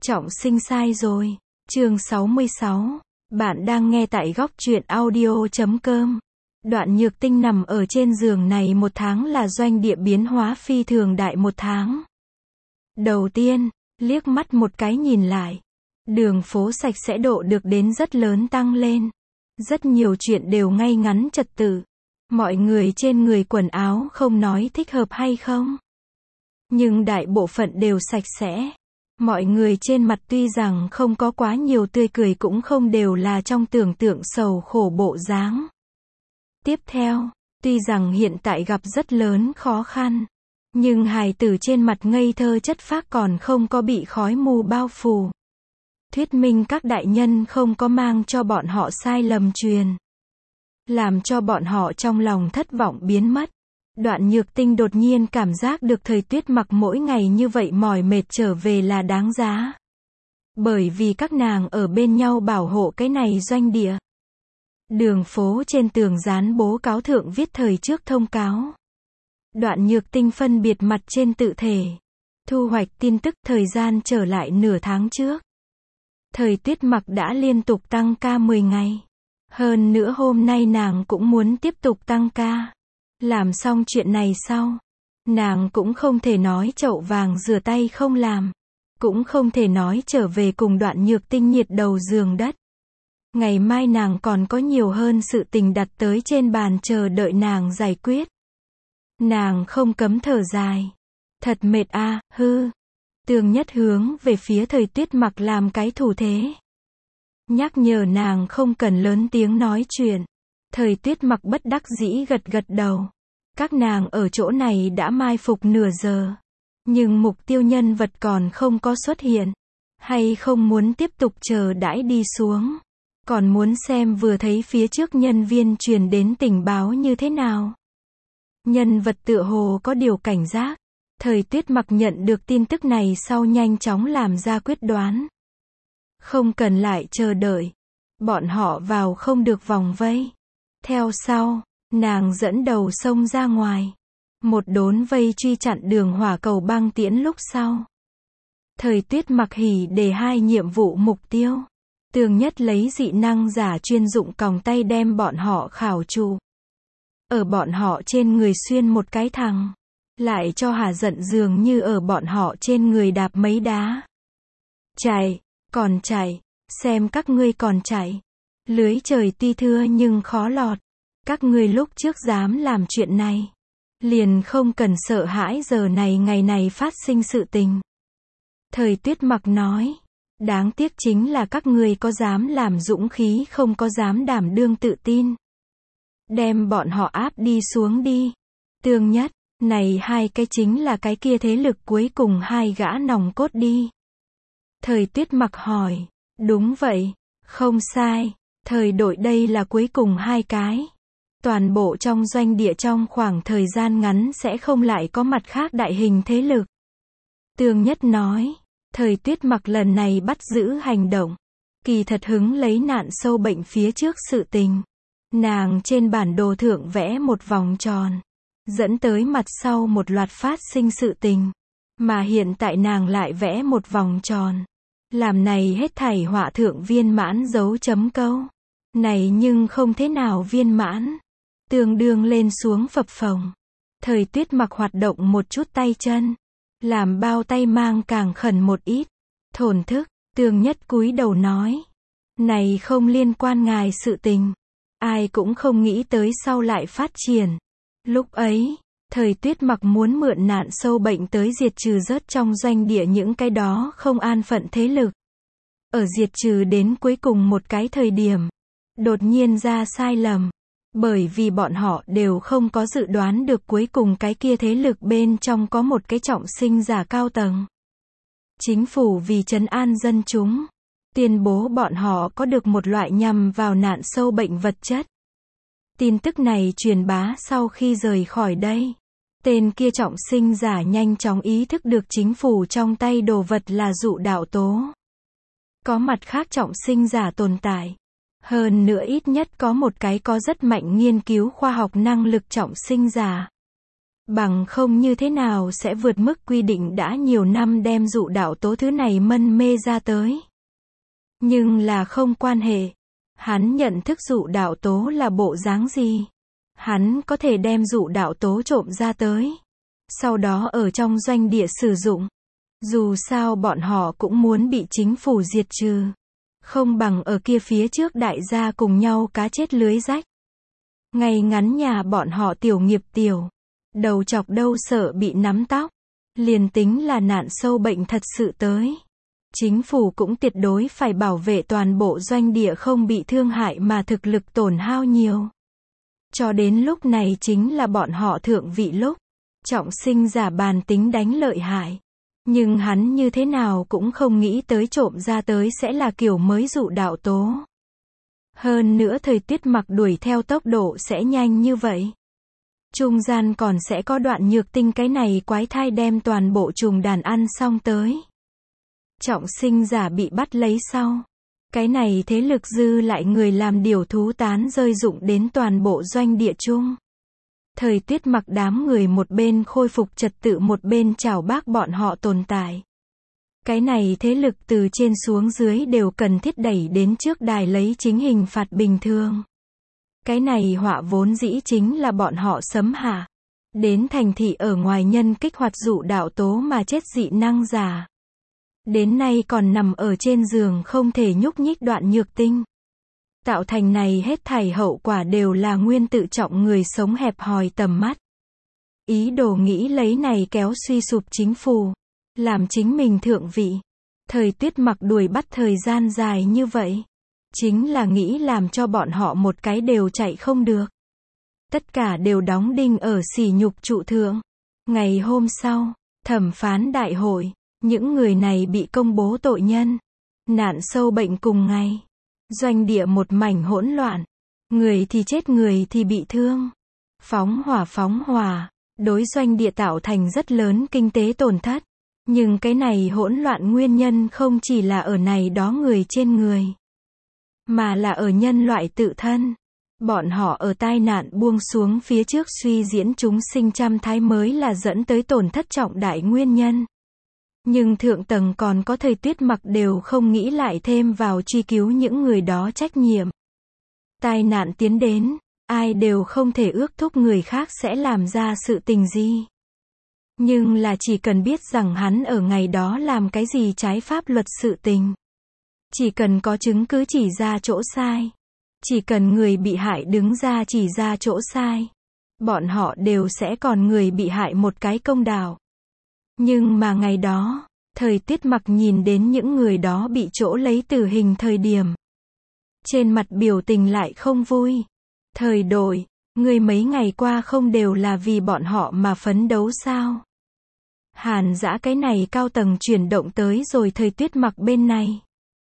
Trọng sinh sai rồi. Chương 66. Bạn đang nghe tại góc truyện audio.com. Đoạn Nhược Tinh nằm ở trên giường này một tháng là doanh địa biến hóa phi thường đại một tháng. Đầu tiên, liếc mắt một cái nhìn lại. Đường phố sạch sẽ độ được đến rất lớn tăng lên. Rất nhiều chuyện đều ngay ngắn trật tự. Mọi người trên người quần áo không nói thích hợp hay không. Nhưng đại bộ phận đều sạch sẽ. Mọi người trên mặt tuy rằng không có quá nhiều tươi cười cũng không đều là trong tưởng tượng sầu khổ bộ dáng. Tiếp theo, tuy rằng hiện tại gặp rất lớn khó khăn, nhưng hài tử trên mặt ngây thơ chất phác còn không có bị khói mù bao phủ. Thuyết minh các đại nhân không có mang cho bọn họ sai lầm truyền. Làm cho bọn họ trong lòng thất vọng biến mất. Đoạn Nhược Tinh đột nhiên cảm giác được Thời Tuyết Mặc mỗi ngày như vậy mỏi mệt trở về là đáng giá. Bởi vì các nàng ở bên nhau bảo hộ cái này doanh địa. Đường phố trên tường dán bố cáo thượng viết thời trước thông cáo. Đoạn Nhược Tinh phân biệt mặt trên tự thể. Thu hoạch tin tức thời gian trở lại nửa tháng trước. Thời Tuyết Mặc đã liên tục tăng ca 10 ngày. Hơn nữa hôm nay nàng cũng muốn tiếp tục tăng ca. Làm xong chuyện này sau, nàng cũng không thể nói chậu vàng rửa tay không làm. Cũng không thể nói trở về cùng Đoạn Nhược Tinh nhiệt đầu giường đất. Ngày mai nàng còn có nhiều hơn sự tình đặt tới trên bàn chờ đợi nàng giải quyết. Nàng không cấm thở dài. Thật mệt a, hư. Tường Nhất hướng về phía Thời Tuyết Mặc làm cái thủ thế. Nhắc nhở nàng không cần lớn tiếng nói chuyện. Thời Tuyết Mặc bất đắc dĩ gật gật đầu. Các nàng ở chỗ này đã mai phục nửa giờ. Nhưng mục tiêu nhân vật còn không có xuất hiện. Hay không muốn tiếp tục chờ đãi đi xuống. Còn muốn xem vừa thấy phía trước nhân viên truyền đến tình báo như thế nào. Nhân vật tựa hồ có điều cảnh giác. Thời Tuyết Mặc nhận được tin tức này sau nhanh chóng làm ra quyết đoán. Không cần lại chờ đợi. Bọn họ vào không được vòng vây. Theo sau, nàng dẫn đầu xông ra ngoài. Một đốn vây truy chặn đường hỏa cầu băng tiễn lúc sau. Thời Tuyết Mặc hỉ đề 2 nhiệm vụ mục tiêu. Tường Nhất lấy dị năng giả chuyên dụng còng tay đem bọn họ khảo trụ. Ở bọn họ trên người xuyên một cái thằng. Lại cho Hà giận dường như ở bọn họ trên người đạp mấy đá. Chạy, còn chạy, xem các ngươi còn chạy. Lưới trời tuy thưa nhưng khó lọt. Các ngươi lúc trước dám làm chuyện này. Liền không cần sợ hãi giờ này ngày này phát sinh sự tình. Thời Tuyết Mặc nói. Đáng tiếc chính là các ngươi có dám làm dũng khí không có dám đảm đương tự tin. Đem bọn họ áp đi xuống đi. Tường Nhất, này 2 cái chính là cái kia thế lực cuối cùng 2 gã nòng cốt đi. Thời Tuyết Mặc hỏi. Đúng vậy, không sai. Thời đội đây là cuối cùng 2 cái. Toàn bộ trong doanh địa trong khoảng thời gian ngắn sẽ không lại có mặt khác đại hình thế lực. Tường Nhất nói. Thời Tuyết Mặc lần này bắt giữ hành động. Kỳ thật hứng lấy nạn sâu bệnh phía trước sự tình. Nàng trên bản đồ thượng vẽ một vòng tròn. Dẫn tới mặt sau một loạt phát sinh sự tình. Mà hiện tại nàng lại vẽ một vòng tròn. Làm này hết thảy họa thượng viên mãn dấu chấm câu. Này nhưng không thế nào viên mãn. Tương đương lên xuống phập phồng. Thời Tuyết Mặc hoạt động một chút tay chân. Làm bao tay mang càng khẩn một ít. Thổn thức, Tường Nhất cúi đầu nói. Này không liên quan ngài sự tình. Ai cũng không nghĩ tới sau lại phát triển. Lúc ấy, Thời Tuyết Mặc muốn mượn nạn sâu bệnh tới diệt trừ rớt trong doanh địa những cái đó không an phận thế lực. Ở diệt trừ đến cuối cùng một cái thời điểm. Đột nhiên ra sai lầm. Bởi vì bọn họ đều không có dự đoán được cuối cùng cái kia thế lực bên trong có một cái trọng sinh giả cao tầng. Chính phủ vì trấn an dân chúng. Tuyên bố bọn họ có được một loại nhằm vào nạn sâu bệnh vật chất. Tin tức này truyền bá sau khi rời khỏi đây. Tên kia trọng sinh giả nhanh chóng ý thức được chính phủ trong tay đồ vật là dụ đạo tố. Có mặt khác trọng sinh giả tồn tại. Hơn nữa ít nhất có một cái có rất mạnh nghiên cứu khoa học năng lực trọng sinh giả. Bằng không như thế nào sẽ vượt mức quy định đã nhiều năm đem dụ đạo tố thứ này mân mê ra tới. Nhưng là không quan hệ. Hắn nhận thức dụ đạo tố là bộ dáng gì. Hắn có thể đem dụ đạo tố trộm ra tới. Sau đó ở trong doanh địa sử dụng. Dù sao bọn họ cũng muốn bị chính phủ diệt trừ. Không bằng ở kia phía trước đại gia cùng nhau cá chết lưới rách. Ngày ngắn nhà bọn họ tiểu nghiệp tiểu. Đầu chọc đâu sợ bị nắm tóc. Liền tính là nạn sâu bệnh thật sự tới. Chính phủ cũng tuyệt đối phải bảo vệ toàn bộ doanh địa không bị thương hại mà thực lực tổn hao nhiều. Cho đến lúc này chính là bọn họ thượng vị lúc. Trọng Sinh giả bàn tính đánh lợi hại. Nhưng hắn như thế nào cũng không nghĩ tới trộm ra tới sẽ là kiểu mới dụ đạo tố. Hơn nữa thời tiết mặc đuổi theo tốc độ sẽ nhanh như vậy. Trung gian còn sẽ có đoạn nhược tinh cái này quái thai đem toàn bộ trùng đàn ăn xong tới. Trọng Sinh giả bị bắt lấy sau. Cái này thế lực dư lại người làm điều thú tán rơi dụng đến toàn bộ doanh địa chung. Thời tiết mặc đám người một bên khôi phục trật tự một bên chào bác bọn họ tồn tại. Cái này thế lực từ trên xuống dưới đều cần thiết đẩy đến trước đài lấy chính hình phạt bình thường. Cái này họa vốn dĩ chính là bọn họ sấm hạ. Đến thành thị ở ngoài nhân kích hoạt dụ đạo tố mà chết dị năng giả. Đến nay còn nằm ở trên giường không thể nhúc nhích đoạn nhược tinh. Tạo thành này hết thảy hậu quả đều là nguyên tự trọng người sống hẹp hòi tầm mắt. Ý đồ nghĩ lấy này kéo suy sụp chính phủ. Làm chính mình thượng vị. Thời tiết mặc đuổi bắt thời gian dài như vậy. Chính là nghĩ làm cho bọn họ một cái đều chạy không được. Tất cả đều đóng đinh ở sỉ nhục trụ thượng. Ngày hôm sau, thẩm phán đại hội, những người này bị công bố tội nhân. Nạn sâu bệnh cùng ngày. Doanh địa một mảnh hỗn loạn. Người thì chết người thì bị thương. Phóng hỏa. Đối doanh địa tạo thành rất lớn kinh tế tổn thất. Nhưng cái này hỗn loạn nguyên nhân không chỉ là ở này đó người trên người. Mà là ở nhân loại tự thân. Bọn họ ở tai nạn buông xuống phía trước suy diễn chúng sinh trăm thái mới là dẫn tới tổn thất trọng đại nguyên nhân. Nhưng thượng tầng còn có thời tiết mặc đều không nghĩ lại thêm vào truy cứu những người đó trách nhiệm. Tai nạn tiến đến, ai đều không thể ước thúc người khác sẽ làm ra sự tình gì. Nhưng là chỉ cần biết rằng hắn ở ngày đó làm cái gì trái pháp luật sự tình. Chỉ cần có chứng cứ chỉ ra chỗ sai. Chỉ cần người bị hại đứng ra chỉ ra chỗ sai. Bọn họ đều sẽ còn người bị hại một cái công đạo. Nhưng mà ngày đó, thời tiết mặc nhìn đến những người đó bị chỗ lấy tử hình thời điểm. Trên mặt biểu tình lại không vui. Thời đội, người mấy ngày qua không đều là vì bọn họ mà phấn đấu sao? Hàn Dã cái này cao tầng chuyển động tới rồi thời tiết mặc bên này.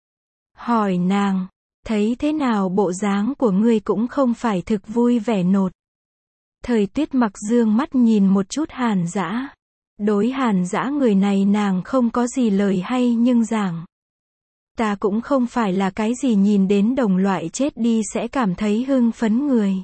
Hỏi nàng, thấy thế nào bộ dáng của ngươi cũng không phải thực vui vẻ nột. Thời tiết mặc dương mắt nhìn một chút Hàn Dã. Đối Hàn Dã người này nàng không có gì lời hay nhưng giảng. Ta cũng không phải là cái gì nhìn đến đồng loại chết đi sẽ cảm thấy hưng phấn người.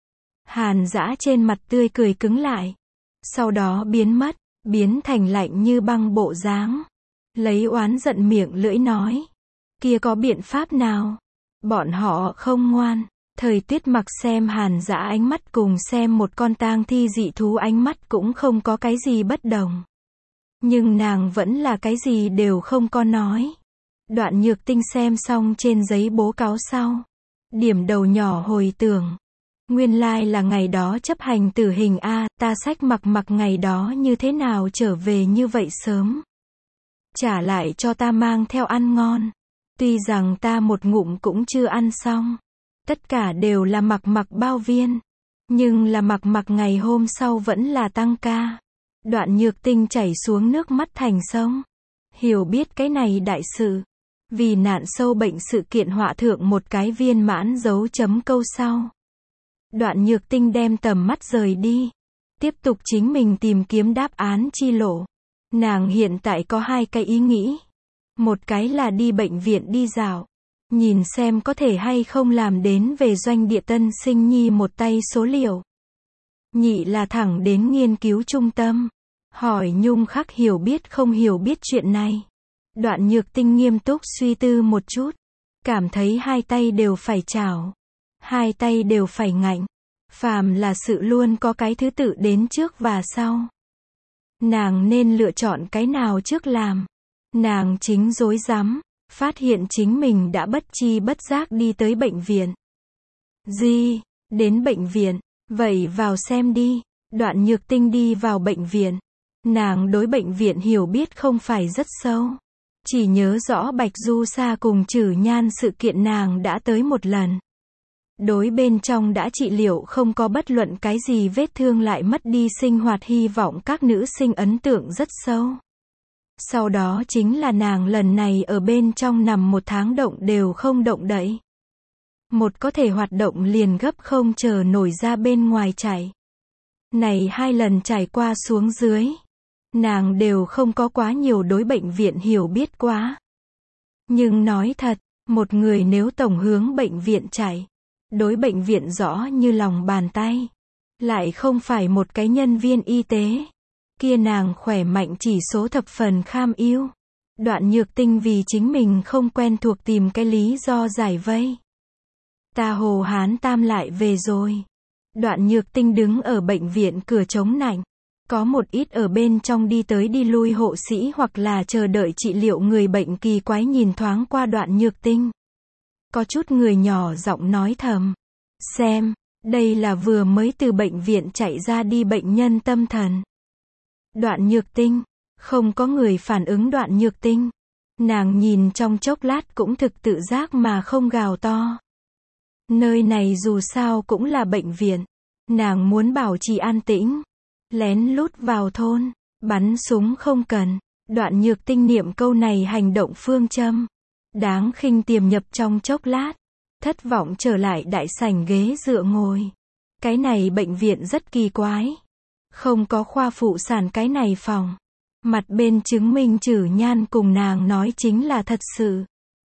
Hàn Dã trên mặt tươi cười cứng lại. Sau đó biến mất, biến thành lạnh như băng bộ dáng. Lấy oán giận miệng lưỡi nói. Kia có biện pháp nào? Bọn họ không ngoan. Thời tiết mặc xem Hàn Dã ánh mắt cùng xem một con tang thi dị thú ánh mắt cũng không có cái gì bất đồng. Nhưng nàng vẫn là cái gì đều không có nói. Đoạn nhược tinh xem xong trên giấy bố cáo sau. Điểm đầu nhỏ hồi tưởng. Nguyên lai là ngày đó chấp hành tử hình a, ta sách mặc ngày đó như thế nào trở về như vậy sớm. Trả lại cho ta mang theo ăn ngon. Tuy rằng ta một ngụm cũng chưa ăn xong. Tất cả đều là mặc bao viên. Nhưng là mặc ngày hôm sau vẫn là tăng ca. Đoạn nhược tinh chảy xuống nước mắt thành sông. Hiểu biết cái này đại sự. Vì nạn sâu bệnh sự kiện họa thượng một cái viên mãn dấu chấm câu sau. Đoạn nhược tinh đem tầm mắt rời đi. Tiếp tục chính mình tìm kiếm đáp án chi lộ. Nàng hiện tại có hai cái ý nghĩ. Một cái là đi bệnh viện đi dạo. Nhìn xem có thể hay không làm đến về doanh địa tân sinh nhi một tay số liệu. nhị là thẳng đến nghiên cứu trung tâm. Hỏi Nhung Khắc hiểu biết không hiểu biết chuyện này. Đoạn Nhược Tinh nghiêm túc suy tư một chút. Cảm thấy hai tay đều phải chảo. Hai tay đều phải ngạnh. Phàm là sự luôn có cái thứ tự đến trước và sau. Nàng nên lựa chọn cái nào trước làm. Nàng chính rối rắm, phát hiện chính mình đã bất chi bất giác đi tới bệnh viện. Gì? Đến bệnh viện? Vậy vào xem đi. Đoạn Nhược Tinh đi vào bệnh viện. Nàng đối bệnh viện hiểu biết không phải rất sâu. Chỉ nhớ rõ Bạch Du Sa cùng Trử Nhan sự kiện nàng đã tới một lần. Đối bên trong đã trị liệu không có bất luận cái gì vết thương lại mất đi sinh hoạt hy vọng các nữ sinh ấn tượng rất sâu. Sau đó chính là nàng lần này ở bên trong nằm một tháng động đều không động đậy. Một có thể hoạt động liền gấp không chờ nổi ra bên ngoài chạy. Này hai lần trải qua xuống dưới. Nàng đều không có quá nhiều đối bệnh viện hiểu biết quá. Nhưng nói thật, một người nếu tổng hướng bệnh viện chạy, đối bệnh viện rõ như lòng bàn tay, lại không phải một cái nhân viên y tế, kia nàng khỏe mạnh chỉ số thập phần kham ưu. Đoạn Nhược Tinh vì chính mình không quen thuộc tìm cái lý do giải vây. Ta Hồ Hán Tam lại về rồi. Đoạn Nhược Tinh đứng ở bệnh viện cửa chống nạnh. Có một ít ở bên trong đi tới đi lui hộ sĩ hoặc là chờ đợi trị liệu người bệnh kỳ quái nhìn thoáng qua Đoạn Nhược Tinh. Có chút người nhỏ giọng nói thầm. Xem, đây là vừa mới từ bệnh viện chạy ra đi bệnh nhân tâm thần. Đoạn Nhược Tinh. Không có người phản ứng Đoạn Nhược Tinh. Nàng nhìn trong chốc lát cũng thực tự giác mà không gào to. Nơi này dù sao cũng là bệnh viện. Nàng muốn bảo trì an tĩnh. Lén lút vào thôn. Bắn súng không cần. Đoạn Nhược Tinh niệm câu này hành động phương châm. Đáng khinh tiềm nhập trong chốc lát. Thất vọng trở lại đại sảnh ghế dựa ngồi. Cái này bệnh viện rất kỳ quái. Không có khoa phụ sản cái này phòng. Mặt bên chứng minh Trử Nhan cùng nàng nói chính là thật sự.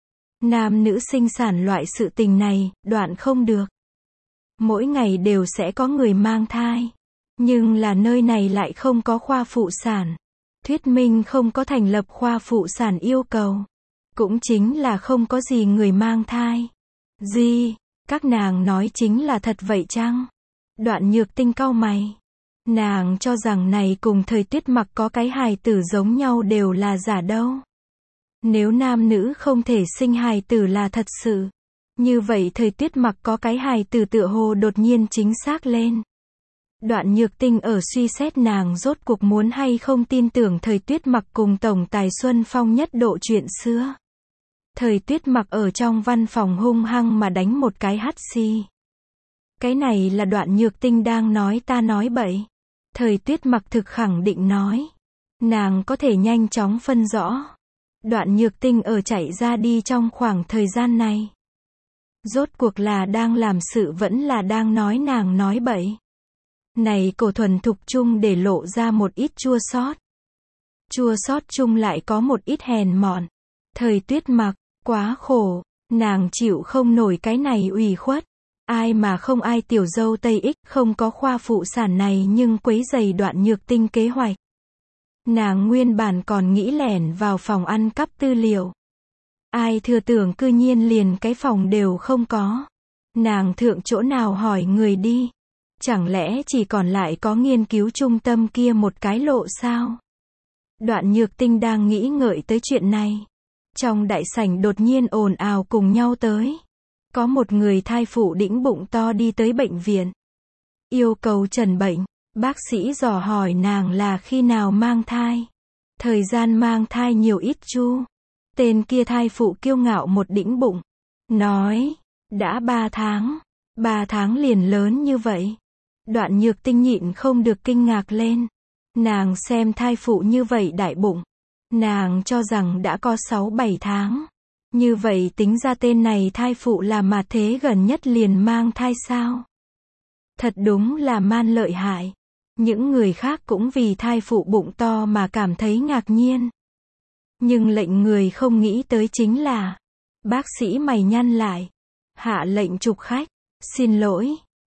Nam nữ sinh sản loại sự tình này, đoạn không được. Mỗi ngày đều sẽ có người mang thai. Nhưng là nơi này lại không có khoa phụ sản. Thuyết minh không có thành lập khoa phụ sản yêu cầu. Cũng chính là không có gì người mang thai. Gì? Các nàng nói chính là thật vậy chăng? Đoạn Nhược Tinh cau mày. Nàng cho rằng này cùng thời Tuyết Mặc có cái hài tử giống nhau đều là giả đâu. Nếu nam nữ không thể sinh hài tử là thật sự. Như vậy thời Tuyết Mặc có cái hài tử tựa hồ đột nhiên chính xác lên. Đoạn Nhược Tinh ở suy xét nàng rốt cuộc muốn hay không tin tưởng thời Tuyết Mặc cùng Tổng Tài Xuân Phong nhất độ chuyện xưa. Thời Tuyết Mặc ở trong văn phòng hung hăng mà đánh một cái hắt xì. Cái này là Đoạn Nhược Tinh đang nói ta nói bậy. Thời Tuyết Mặc thực khẳng định nói. Nàng có thể nhanh chóng phân rõ. Đoạn Nhược Tinh ở chạy ra đi trong khoảng thời gian này. Rốt cuộc là đang làm sự vẫn là đang nói nàng nói bậy. Này cổ thuần thục chung để lộ ra một ít chua xót. Chua xót chung lại có một ít hèn mọn. Thời Tuyết Mặc, quá khổ. Nàng chịu không nổi cái này ủy khuất. Ai mà không ai tiểu dâu Tây Ích không có khoa phụ sản này nhưng quấy rầy Đoạn Nhược Tinh kế hoạch. Nàng nguyên bản còn nghĩ lẻn vào phòng ăn cắp tư liệu. Ai thừa tưởng cư nhiên liền cái phòng đều không có. Nàng thượng chỗ nào hỏi người đi. Chẳng lẽ chỉ còn lại có nghiên cứu trung tâm kia một cái lộ sao? Đoạn Nhược Tinh đang nghĩ ngợi tới chuyện này. Trong đại sảnh đột nhiên ồn ào cùng nhau tới. Có một người thai phụ đĩnh bụng to đi tới bệnh viện. Yêu cầu trần bệnh. Bác sĩ dò hỏi nàng là khi nào mang thai. Thời gian mang thai nhiều ít chu. Tên kia thai phụ kiêu ngạo một đĩnh bụng. Nói, đã 3 tháng. 3 tháng liền lớn như vậy. Đoạn Nhược Tinh nhịn không được kinh ngạc lên. Nàng xem thai phụ như vậy đại bụng. Nàng cho rằng đã có 6-7 tháng. Như vậy tính ra tên này thai phụ là mà thế gần nhất liền mang thai sao? Thật đúng là man lợi hại. Những người khác cũng vì thai phụ bụng to mà cảm thấy ngạc nhiên. Nhưng lệnh người không nghĩ tới chính là, bác sĩ mày nhăn lại, hạ lệnh trục khách, xin lỗi,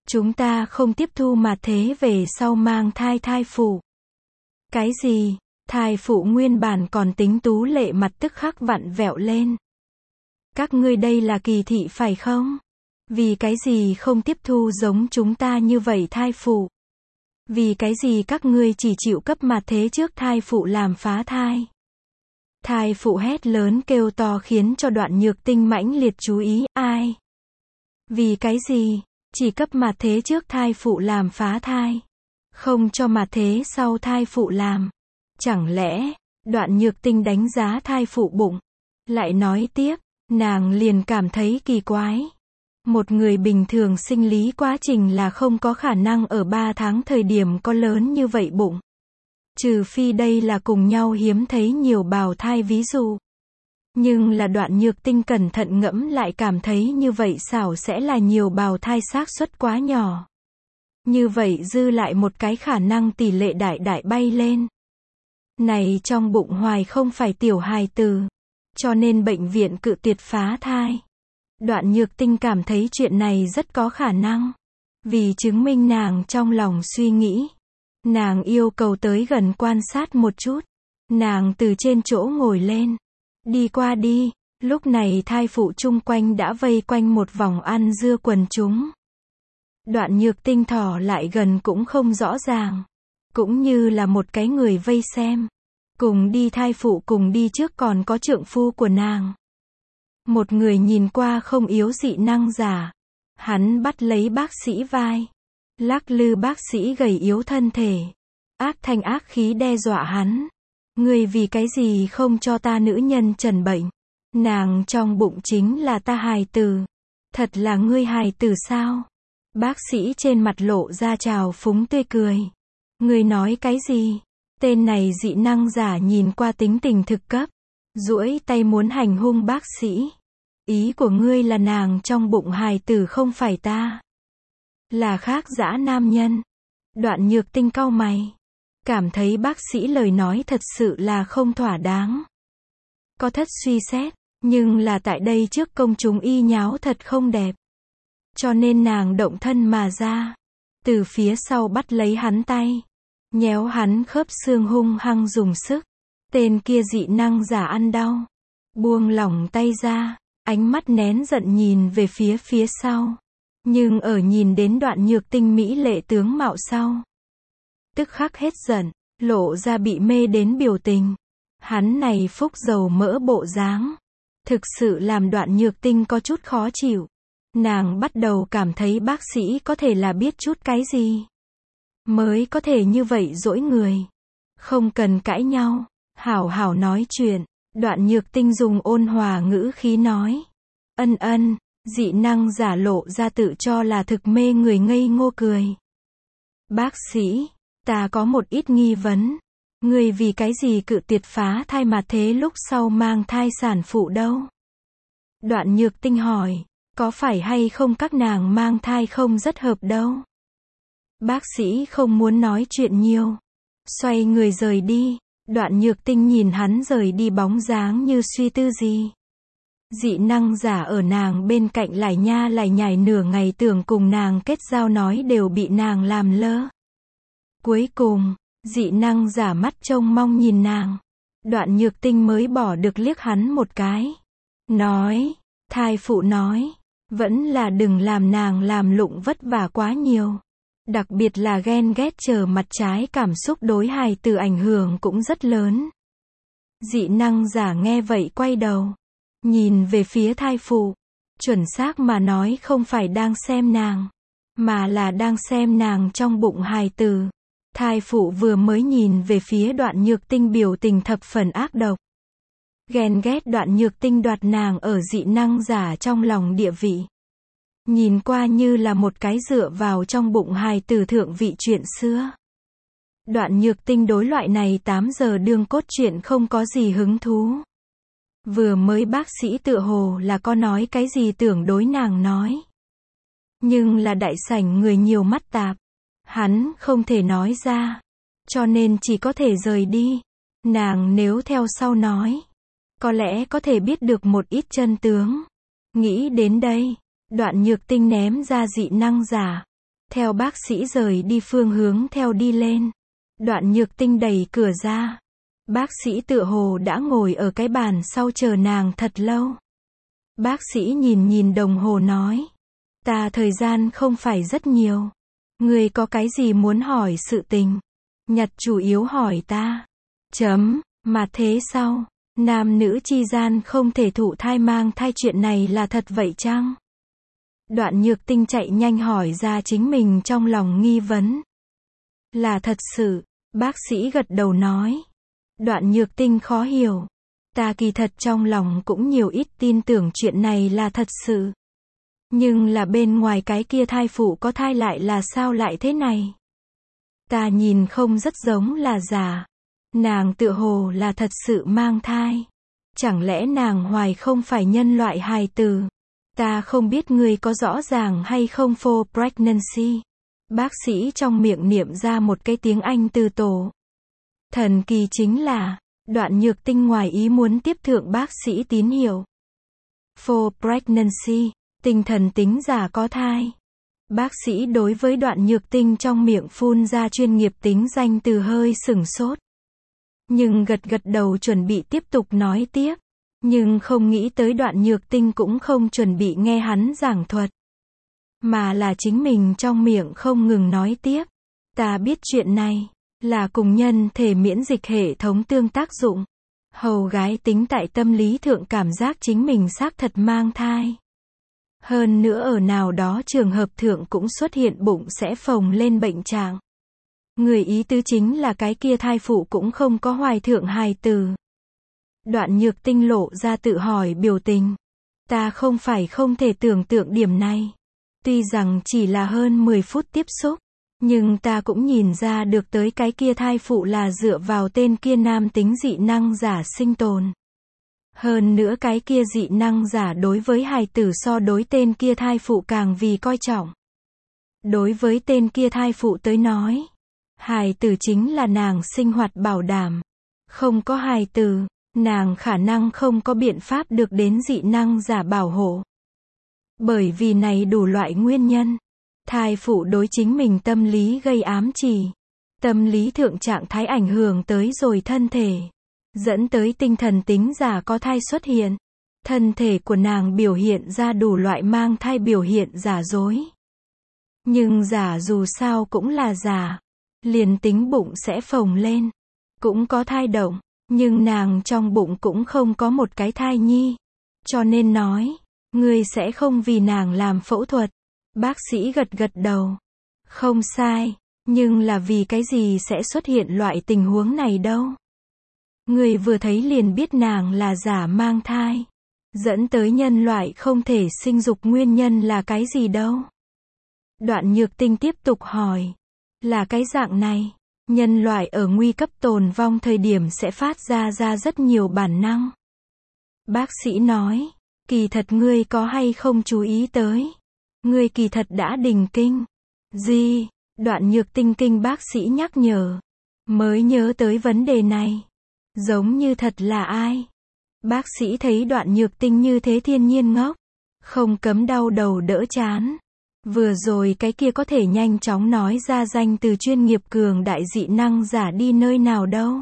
Chúng ta không tiếp thu mà thế về sau mang thai thai phụ. Cái gì? Thai phụ nguyên bản còn tính tú lệ mặt tức khắc vặn vẹo lên. Các ngươi đây là kỳ thị phải không? Vì cái gì không tiếp thu giống chúng ta như vậy thai phụ? Vì cái gì các ngươi chỉ chịu cấp mà thế trước thai phụ làm phá thai? Thai phụ hét lớn kêu to khiến cho Đoạn Nhược Tinh mãnh liệt chú ý, ai? Vì cái gì? Chỉ cấp mà thế trước thai phụ làm phá thai. Không cho mà thế sau thai phụ làm. Chẳng lẽ, Đoạn Nhược Tinh đánh giá thai phụ bụng? Lại nói tiếp, nàng liền cảm thấy kỳ quái. Một người bình thường sinh lý quá trình là không có khả năng ở 3 tháng thời điểm có lớn như vậy bụng. Trừ phi đây là cùng nhau hiếm thấy nhiều bào thai ví dụ. Nhưng là Đoạn Nhược Tinh cẩn thận ngẫm lại cảm thấy như vậy xảo sẽ là nhiều bào thai xác suất quá nhỏ. Như vậy dư lại một cái khả năng tỷ lệ đại đại bay lên. Này trong bụng hoài không phải tiểu hài tử. Cho nên bệnh viện cự tuyệt phá thai. Đoạn Nhược Tinh cảm thấy chuyện này rất có khả năng. Vì chứng minh nàng trong lòng suy nghĩ. Nàng yêu cầu tới gần quan sát một chút. Nàng từ trên chỗ ngồi lên. Đi qua đi. Lúc này thai phụ chung quanh đã vây quanh một vòng ăn dưa quần chúng. Đoạn Nhược Tinh thò lại gần cũng không rõ ràng. Cũng như là một cái người vây xem. Cùng đi thai phụ cùng đi trước còn có trượng phu của nàng. Một người nhìn qua không yếu dị năng giả. Hắn bắt lấy bác sĩ vai. Lắc lư bác sĩ gầy yếu thân thể. Ác thanh ác khí đe dọa hắn. Ngươi vì cái gì không cho ta nữ nhân trần bệnh? Nàng trong bụng chính là ta hài tử. Thật là ngươi hài tử sao? Bác sĩ trên mặt lộ ra trào phúng tươi cười. Ngươi nói cái gì? Tên này dị năng giả nhìn qua tính tình thực cấp. Duỗi tay muốn hành hung bác sĩ. Ý của ngươi là nàng trong bụng hài tử không phải ta. Là khác dã nam nhân. Đoạn Nhược Tinh cau mày. Cảm thấy bác sĩ lời nói thật sự là không thỏa đáng. Có thất suy xét, nhưng là tại đây trước công chúng y nháo thật không đẹp. Cho nên nàng động thân mà ra. Từ phía sau bắt lấy hắn tay. Nhéo hắn khớp xương hung hăng dùng sức. Tên kia dị năng giả ăn đau. Buông lỏng tay ra. Ánh mắt nén giận nhìn về phía sau. Nhưng ở nhìn đến Đoạn Nhược Tinh mỹ lệ tướng mạo sau. Tức khắc hết giận, lộ ra bị mê đến biểu tình. Hắn này phúc dầu mỡ bộ dáng. Thực sự làm Đoạn Nhược Tinh có chút khó chịu. Nàng bắt đầu cảm thấy bác sĩ có thể là biết chút cái gì. Mới có thể như vậy dỗi người. Không cần cãi nhau. Hảo hảo nói chuyện. Đoạn Nhược Tinh dùng ôn hòa ngữ khí nói. Ân. Dị năng giả lộ ra tự cho là thực mê người ngây ngô cười. Bác sĩ, ta có một ít nghi vấn. Người vì cái gì cự tuyệt phá thai mà thế lúc sau mang thai sản phụ đâu? Đoạn Nhược Tinh hỏi, có phải hay không các nàng mang thai không rất hợp đâu? Bác sĩ không muốn nói chuyện nhiều. Xoay người rời đi. Đoạn Nhược Tinh nhìn hắn rời đi bóng dáng như suy tư gì. Dị năng giả ở nàng bên cạnh lải nha lải nhải nửa ngày tưởng cùng nàng kết giao nói đều bị nàng làm lơ. Cuối cùng, dị năng giả mắt trông mong nhìn nàng. Đoạn Nhược Tinh mới bỏ được liếc hắn một cái. Nói, thai phụ nói, vẫn là đừng làm nàng làm lụng vất vả quá nhiều. Đặc biệt là ghen ghét chờ mặt trái cảm xúc đối hài tử ảnh hưởng cũng rất lớn. Dị năng giả nghe vậy quay đầu. Nhìn về phía thai phụ. Chuẩn xác mà nói không phải đang xem nàng. Mà là đang xem nàng trong bụng hài tử. Thai phụ vừa mới nhìn về phía Đoạn Nhược Tinh biểu tình thập phần ác độc. Ghen ghét Đoạn Nhược Tinh đoạt nàng ở dị năng giả trong lòng địa vị. Nhìn qua như là một cái dựa vào trong bụng hài tử thượng vị chuyện xưa. Đoạn Nhược Tinh đối loại này 8 giờ đương cốt truyện không có gì hứng thú. Vừa mới bác sĩ tựa hồ là có nói cái gì tưởng đối nàng nói. Nhưng là đại sảnh người nhiều mắt tạp. Hắn không thể nói ra. Cho nên chỉ có thể rời đi. Nàng nếu theo sau nói. Có lẽ có thể biết được một ít chân tướng. Nghĩ đến đây. Đoạn Nhược Tinh ném ra dị năng giả. Theo bác sĩ rời đi phương hướng theo đi lên. Đoạn Nhược Tinh đẩy cửa ra. Bác sĩ tựa hồ đã ngồi ở cái bàn sau chờ nàng thật lâu. Bác sĩ nhìn nhìn đồng hồ nói. Ta thời gian không phải rất nhiều. Người có cái gì muốn hỏi sự tình? Nhật chủ yếu hỏi ta. Mà thế sao? Nam nữ chi gian không thể thụ thai mang thai chuyện này là thật vậy chăng? Đoạn Nhược Tinh chạy nhanh hỏi ra chính mình trong lòng nghi vấn. Là thật sự, bác sĩ gật đầu nói. Đoạn Nhược Tinh khó hiểu. Ta kỳ thật trong lòng cũng nhiều ít tin tưởng chuyện này là thật sự. Nhưng là bên ngoài cái kia thai phụ có thai lại là sao lại thế này? Ta nhìn không rất giống là giả. Nàng tựa hồ là thật sự mang thai. Chẳng lẽ nàng hoài không phải nhân loại hài tử? Ta không biết người có rõ ràng hay không for pregnancy. Bác sĩ trong miệng niệm ra một cái tiếng Anh từ tổ. Thần kỳ chính là, Đoạn Nhược Tinh ngoài ý muốn tiếp thượng bác sĩ tín hiệu. For pregnancy, tinh thần tính giả có thai. Bác sĩ đối với Đoạn Nhược Tinh trong miệng phun ra chuyên nghiệp tính danh từ hơi sửng sốt. Nhưng gật gật đầu chuẩn bị tiếp tục nói tiếp. Nhưng không nghĩ tới Đoạn Nhược Tinh cũng không chuẩn bị nghe hắn giảng thuật. Mà là chính mình trong miệng không ngừng nói tiếp. Ta biết chuyện này, là cùng nhân thể miễn dịch hệ thống tương tác dụng. Hầu gái tính tại tâm lý thượng cảm giác chính mình xác thật mang thai. Hơn nữa ở nào đó trường hợp thượng cũng xuất hiện bụng sẽ phồng lên bệnh trạng. Người ý tứ chính là cái kia thai phụ cũng không có hoài thượng hài tử. Đoạn Nhược Tinh lộ ra tự hỏi biểu tình. Ta không phải không thể tưởng tượng điểm này. Tuy rằng chỉ là hơn 10 phút tiếp xúc, nhưng ta cũng nhìn ra được tới cái kia thai phụ là dựa vào tên kia nam tính dị năng giả sinh tồn. Hơn nữa cái kia dị năng giả đối với hài tử so đối tên kia thai phụ càng vì coi trọng. Đối với tên kia thai phụ tới nói, hài tử chính là nàng sinh hoạt bảo đảm. Không có hài tử, nàng khả năng không có biện pháp được đến dị năng giả bảo hộ. Bởi vì này đủ loại nguyên nhân, thai phụ đối chính mình tâm lý gây ám chỉ. Tâm lý thượng trạng thái ảnh hưởng tới rồi thân thể. Dẫn tới tinh thần tính giả có thai xuất hiện. Thân thể của nàng biểu hiện ra đủ loại mang thai biểu hiện giả dối. Nhưng giả dù sao cũng là giả. Liền tính bụng sẽ phồng lên. Cũng có thai động. Nhưng nàng trong bụng cũng không có một cái thai nhi. Cho nên nói, ngươi sẽ không vì nàng làm phẫu thuật. Bác sĩ gật gật đầu. Không sai. Nhưng là vì cái gì sẽ xuất hiện loại tình huống này đâu? Người vừa thấy liền biết nàng là giả mang thai. Dẫn tới nhân loại không thể sinh dục nguyên nhân là cái gì đâu? Đoạn Nhược Tinh tiếp tục hỏi. Là cái dạng này. Nhân loại ở nguy cấp tồn vong thời điểm sẽ phát ra rất nhiều bản năng. Bác sĩ nói. Kỳ thật ngươi có hay không chú ý tới? Ngươi kỳ thật đã đình kinh. Gì? Đoạn Nhược Tinh kinh bác sĩ nhắc nhở. Mới nhớ tới vấn đề này. Giống như thật là ai? Bác sĩ thấy Đoạn Nhược Tinh như thế thiên nhiên ngốc. Không cấm đau đầu đỡ chán. Vừa rồi cái kia có thể nhanh chóng nói ra danh từ chuyên nghiệp cường đại dị năng giả đi nơi nào đâu.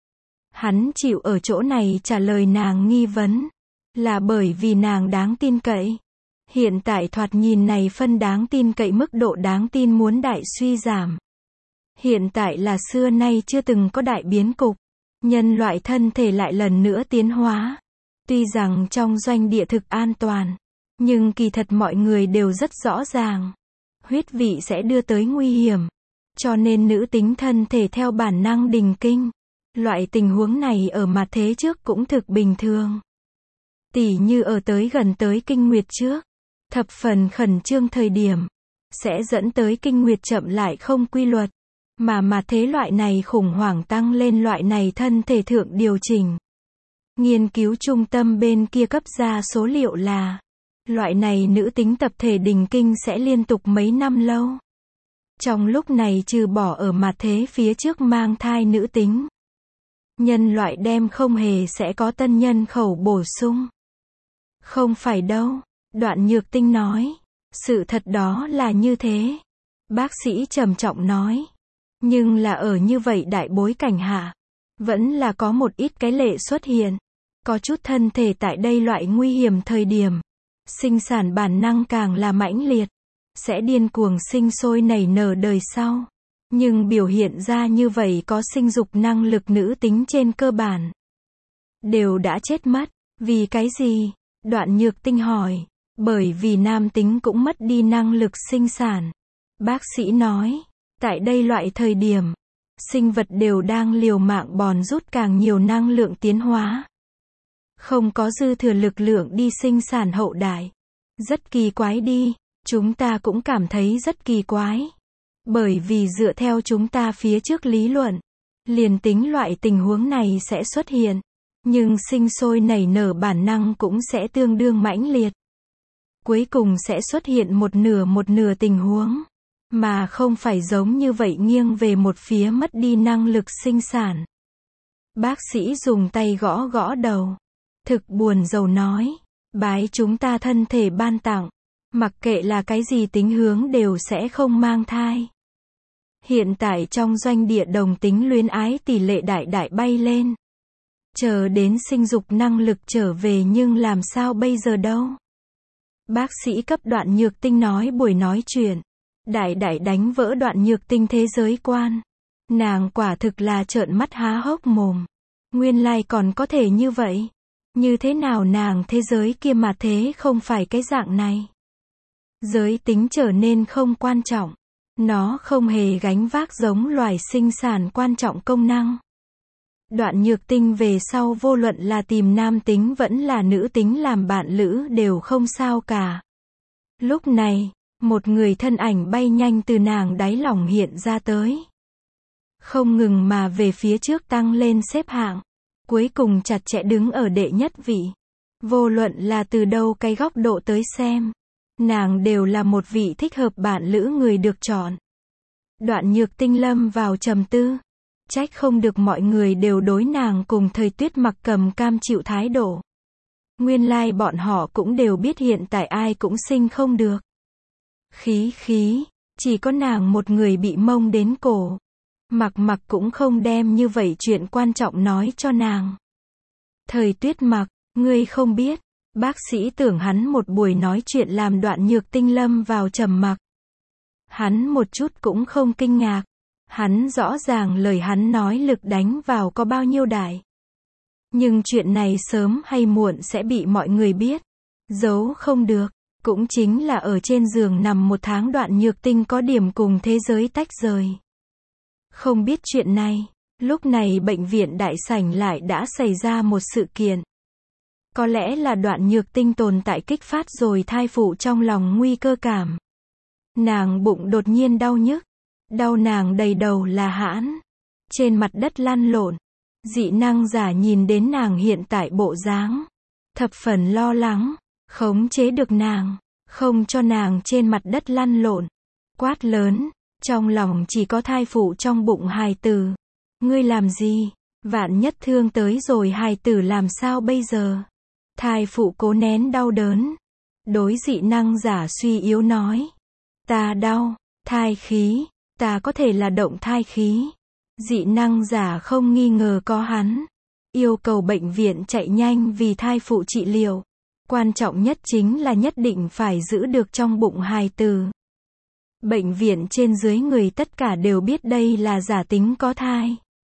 Hắn chịu ở chỗ này trả lời nàng nghi vấn. Là bởi vì nàng đáng tin cậy. Hiện tại thoạt nhìn này phân đáng tin cậy mức độ đáng tin muốn đại suy giảm. Hiện tại là xưa nay chưa từng có đại biến cục. Nhân loại thân thể lại lần nữa tiến hóa. Tuy rằng trong doanh địa thực an toàn, nhưng kỳ thật mọi người đều rất rõ ràng. Huyết vị sẽ đưa tới nguy hiểm. Cho nên nữ tính thân thể theo bản năng đình kinh. Loại tình huống này ở mặt thế trước cũng thực bình thường. Tỉ như ở gần tới kinh nguyệt trước. Thập phần khẩn trương thời điểm. Sẽ dẫn tới kinh nguyệt chậm lại không quy luật. Mà thế loại này khủng hoảng tăng lên loại này thân thể thượng điều chỉnh. Nghiên cứu trung tâm bên kia cấp ra số liệu là loại này nữ tính tập thể đình kinh sẽ liên tục mấy năm lâu. Trong lúc này trừ bỏ ở mặt thế phía trước mang thai nữ tính. Nhân loại đem không hề sẽ có tân nhân khẩu bổ sung. Không phải đâu, Đoạn Nhược Tinh nói. Sự thật đó là như thế. Bác sĩ trầm trọng nói. Nhưng là ở như vậy đại bối cảnh hạ, vẫn là có một ít cái lệ xuất hiện. Có chút thân thể tại đây loại nguy hiểm thời điểm, sinh sản bản năng càng là mãnh liệt, sẽ điên cuồng sinh sôi nảy nở đời sau. Nhưng biểu hiện ra như vậy có sinh dục năng lực nữ tính trên cơ bản đều đã chết mất. Vì cái gì? Đoạn Nhược Tinh hỏi. Bởi vì nam tính cũng mất đi năng lực sinh sản. Bác sĩ nói, tại đây loại thời điểm, sinh vật đều đang liều mạng bòn rút càng nhiều năng lượng tiến hóa. Không có dư thừa lực lượng đi sinh sản hậu đại. Rất kỳ quái đi, chúng ta cũng cảm thấy rất kỳ quái. Bởi vì dựa theo chúng ta phía trước lý luận, liền tính loại tình huống này sẽ xuất hiện, nhưng sinh sôi nảy nở bản năng cũng sẽ tương đương mãnh liệt. Cuối cùng sẽ xuất hiện một nửa tình huống, mà không phải giống như vậy nghiêng về một phía mất đi năng lực sinh sản. Bác sĩ dùng tay gõ gõ đầu. Thực buồn rầu nói, bái chúng ta thân thể ban tặng, mặc kệ là cái gì tính hướng đều sẽ không mang thai. Hiện tại trong doanh địa đồng tính luyến ái tỷ lệ đại đại bay lên. Chờ đến sinh dục năng lực trở về nhưng làm sao bây giờ đâu. Bác sĩ cấp Đoạn Nhược Tinh nói buổi nói chuyện, đại đại đánh vỡ Đoạn Nhược Tinh thế giới quan. Nàng quả thực là trợn mắt há hốc mồm. Nguyên lai còn có thể như vậy. Như thế nào nàng thế giới kia mà thế không phải cái dạng này. Giới tính trở nên không quan trọng. Nó không hề gánh vác giống loài sinh sản quan trọng công năng. Đoạn Nhược Tinh về sau vô luận là tìm nam tính vẫn là nữ tính làm bạn lữ đều không sao cả. Lúc này, một người thân ảnh bay nhanh từ nàng đáy lòng hiện ra tới. Không ngừng mà về phía trước tăng lên xếp hạng. Cuối cùng chặt chẽ đứng ở đệ nhất vị. Vô luận là từ đâu cái góc độ tới xem, nàng đều là một vị thích hợp bạn lữ người được chọn. Đoạn Nhược Tinh lâm vào trầm tư. Trách không được mọi người đều đối nàng cùng Thời Tuyết Mặc cầm cam chịu thái độ. Nguyên lai bọn họ cũng đều biết hiện tại ai cũng sinh không được. Khí, chỉ có nàng một người bị mông đến cổ. Mặc cũng không đem như vậy chuyện quan trọng nói cho nàng. Thời Tuyết Mặc, ngươi không biết, bác sĩ tưởng hắn một buổi nói chuyện làm Đoạn Nhược Tinh lâm vào trầm mặc. Hắn một chút cũng không kinh ngạc. Hắn rõ ràng lời hắn nói lực đánh vào có bao nhiêu đại. Nhưng chuyện này sớm hay muộn sẽ bị mọi người biết. Giấu không được. Cũng chính là ở trên giường nằm một tháng Đoạn Nhược Tinh có điểm cùng thế giới tách rời. Không biết chuyện này, lúc này bệnh viện đại sảnh lại đã xảy ra một sự kiện. Có lẽ là Đoạn Nhược Tinh tồn tại kích phát rồi thai phụ trong lòng nguy cơ cảm. Nàng bụng đột nhiên đau nhức. Đau nàng đầy đầu là hãn. Trên mặt đất lăn lộn. Dị năng giả nhìn đến nàng hiện tại bộ dáng. Thập phần lo lắng. Khống chế được nàng. Không cho nàng trên mặt đất lăn lộn. Quát lớn. Trong lòng chỉ có thai phụ trong bụng hài tử. Ngươi làm gì? Vạn nhất thương tới rồi hài tử làm sao bây giờ? Thai phụ cố nén đau đớn. Đối dị năng giả suy yếu nói. Ta đau. Thai khí. Ta có thể là động thai khí. Dị năng giả không nghi ngờ có hắn. Yêu cầu bệnh viện chạy nhanh vì thai phụ trị liệu. Quan trọng nhất chính là nhất định phải giữ được trong bụng hài tử. Bệnh viện trên dưới người tất cả đều biết đây là giả tính có thai.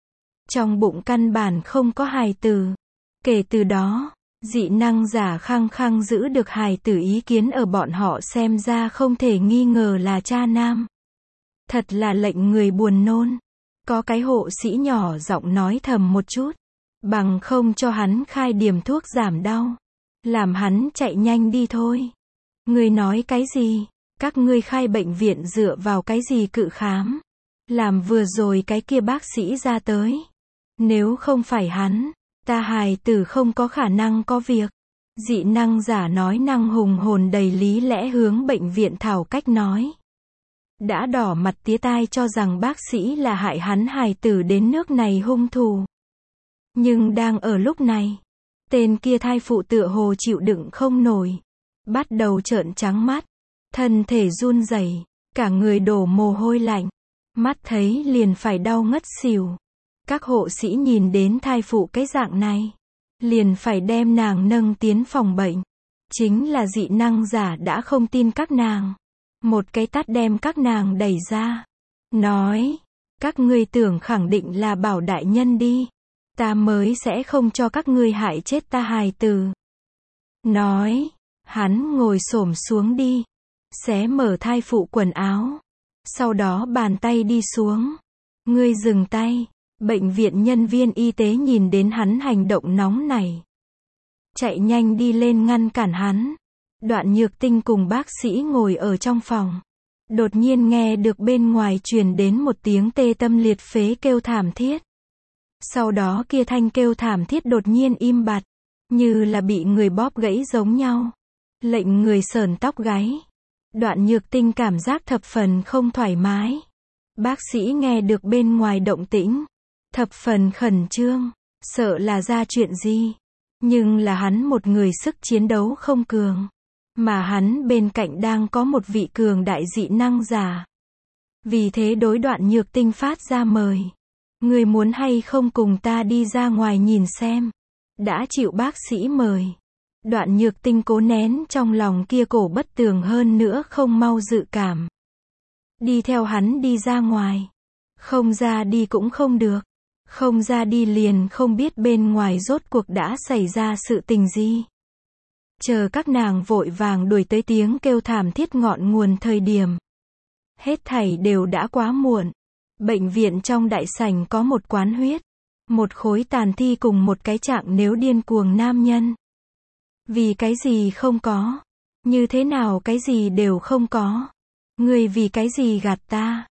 Trong bụng căn bản không có hài tử. Kể từ đó, dị năng giả khăng khăng giữ được hài tử ý kiến ở bọn họ xem ra không thể nghi ngờ là cha nam. Thật là lệnh người buồn nôn. Có cái hộ sĩ nhỏ giọng nói thầm một chút. Bằng không cho hắn khai điểm thuốc giảm đau. Làm hắn chạy nhanh đi thôi. Ngươi nói cái gì? Các ngươi khai bệnh viện dựa vào cái gì cự khám? Làm vừa rồi cái kia bác sĩ ra tới. Nếu không phải hắn, ta hài tử không có khả năng có việc. Dị năng giả nói năng hùng hồn đầy lý lẽ hướng bệnh viện thảo cách nói. Đã đỏ mặt tía tai cho rằng bác sĩ là hại hắn hài tử đến nước này hung thủ. Nhưng đang ở lúc này, tên kia thai phụ tựa hồ chịu đựng không nổi. Bắt đầu trợn trắng mắt, thân thể run rẩy, cả người đổ mồ hôi lạnh, mắt thấy liền phải đau ngất xỉu. Các hộ sĩ nhìn đến thai phụ cái dạng này, liền phải đem nàng nâng tiến phòng bệnh. Chính là dị năng giả đã không tin các nàng. Một cái tát đem các nàng đẩy ra. Nói, các ngươi tưởng khẳng định là Bảo đại nhân đi. Ta mới sẽ không cho các ngươi hại chết ta hài tử. Nói, hắn ngồi xổm xuống đi, xé mở thai phụ quần áo. Sau đó bàn tay đi xuống. Ngươi dừng tay. Bệnh viện nhân viên y tế nhìn đến hắn hành động nóng này, chạy nhanh đi lên ngăn cản hắn. Đoạn Nhược Tinh cùng bác sĩ ngồi ở trong phòng. Đột nhiên nghe được bên ngoài truyền đến một tiếng tê tâm liệt phế kêu thảm thiết. Sau đó kia thanh kêu thảm thiết đột nhiên im bặt, như là bị người bóp gãy giống nhau. Lệnh người sởn tóc gáy. Đoạn Nhược Tinh cảm giác thập phần không thoải mái. Bác sĩ nghe được bên ngoài động tĩnh, thập phần khẩn trương, sợ là ra chuyện gì. Nhưng là hắn một người sức chiến đấu không cường, mà hắn bên cạnh đang có một vị cường đại dị năng giả. Vì thế đối Đoạn Nhược Tinh phát ra mời. Người muốn hay không cùng ta đi ra ngoài nhìn xem. Đã chịu bác sĩ mời. Đoạn Nhược Tinh cố nén trong lòng kia cổ bất tường hơn nữa không mau dự cảm. Đi theo hắn đi ra ngoài. Không ra đi cũng không được. Không ra đi liền không biết bên ngoài rốt cuộc đã xảy ra sự tình gì. Chờ các nàng vội vàng đuổi tới tiếng kêu thảm thiết ngọn nguồn thời điểm. Hết thảy đều đã quá muộn. Bệnh viện trong đại sảnh có một quán huyết. Một khối tàn thi cùng một cái trạng nếu điên cuồng nam nhân. Vì cái gì không có? Như thế nào cái gì đều không có? Ngươi vì cái gì gạt ta?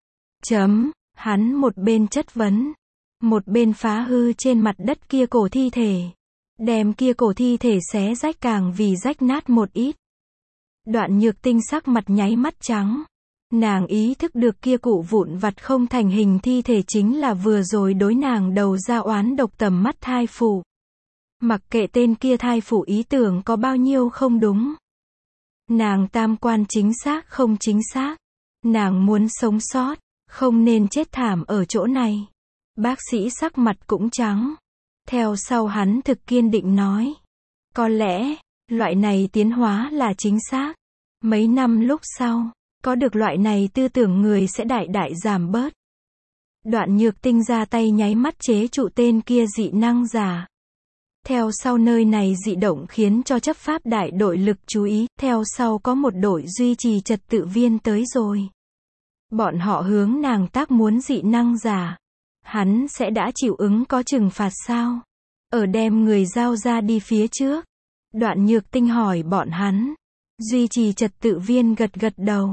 Hắn một bên chất vấn, một bên phá hư trên mặt đất kia cổ thi thể. Đem kia cổ thi thể xé rách càng vì rách nát một ít. Đoạn Nhược Tinh sắc mặt nháy mắt trắng. Nàng ý thức được kia cụ vụn vặt không thành hình thi thể chính là vừa rồi đối nàng đầu ra oán độc tầm mắt thai phụ. Mặc kệ tên kia thai phụ ý tưởng có bao nhiêu không đúng. Nàng tam quan chính xác không chính xác. Nàng muốn sống sót, không nên chết thảm ở chỗ này. Bác sĩ sắc mặt cũng trắng. Theo sau hắn thực kiên định nói. Có lẽ, loại này tiến hóa là chính xác. Mấy năm lúc sau, có được loại này tư tưởng người sẽ đại đại giảm bớt. Đoạn Nhược Tinh ra tay nháy mắt chế trụ tên kia dị năng giả. Theo sau nơi này dị động khiến cho chấp pháp đại đội lực chú ý. Theo sau có một đội duy trì trật tự viên tới rồi. Bọn họ hướng nàng tác muốn dị năng giả. Hắn sẽ đã chịu ứng có trừng phạt sao? Ở đem người giao ra đi phía trước. Đoạn Nhược Tinh hỏi bọn hắn. Duy trì trật tự viên gật gật đầu.